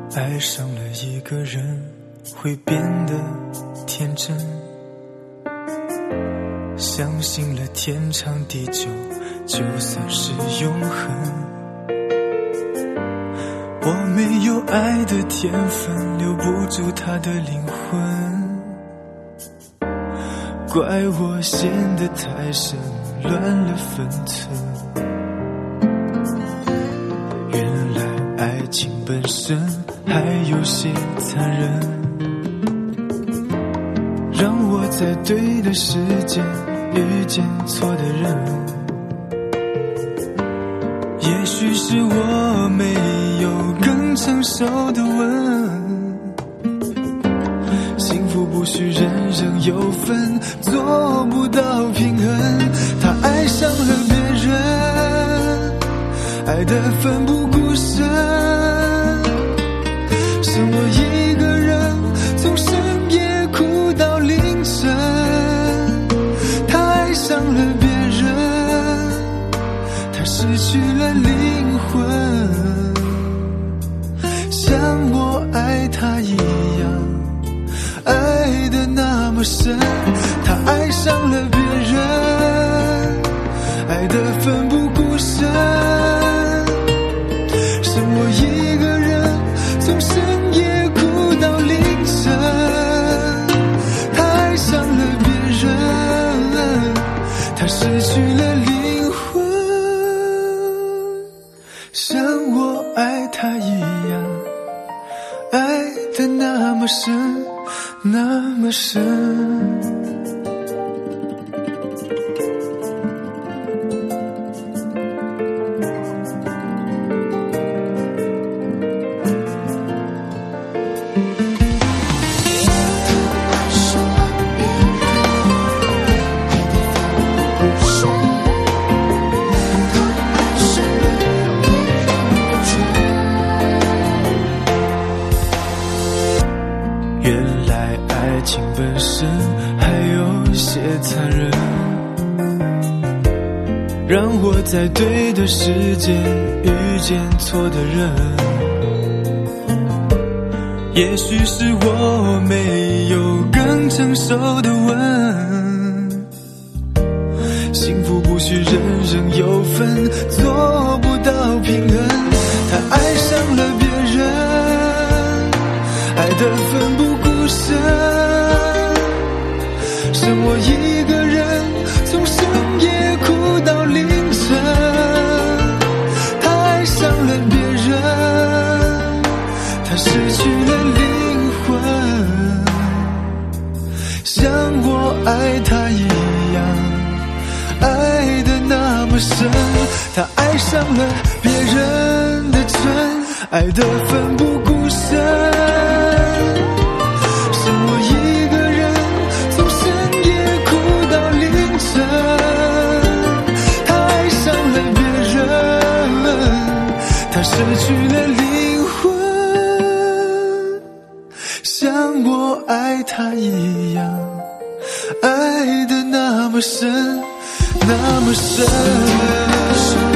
爱上了一个人会变得天真，相信了天长地久就算是永恒。我没有爱的天分，留不住他的灵魂，怪我陷得太深，乱了分寸。原来爱情本身还有些残忍，让我在对的时间遇见错的人。也许是我没有更成熟的吻，幸福不需人人有份，做不到平衡。他爱上了别人，爱得奋不顾身，剩我一个人从深夜哭到凌晨。他爱上了别人，他失去了灵魂，像我爱他一样，爱得那么深。他爱上了别人，爱得奋不顾身，剩我一个人从深夜哭到凌晨。他爱上了别人，他失去了灵魂，像我爱他一样，爱得那么深，那么深。原来爱情本身还有些残忍，让我在对的时间遇见错的人。也许是我没有更成熟的吻，幸福不需人人有份，做不到平衡。他爱上了别人，爱得奋不顾身，剩我一个人从深夜哭到凌晨。他爱上了别人，他失去了灵魂，像我爱他一样，爱得那么深。他爱上了别人的蠢，爱得奋不顾身，剩我一个人从深夜哭到凌晨。他爱上了别人，他失去了灵魂，像我爱他一样，爱得那么深，那么深。